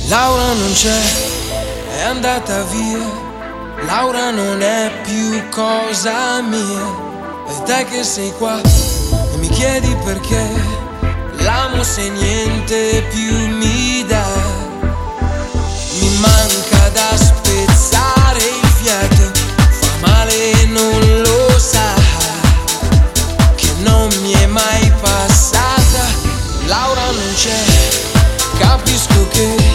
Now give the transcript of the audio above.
Laura non c'è, è andata via. Laura non è più cosa mia. E te che sei qua e mi chiedi perché l'amo se niente più mi dà. Mi manca da spezzare il fiato, fa male e non lo sa, che non mi è mai passata. Laura non c'è, capisco che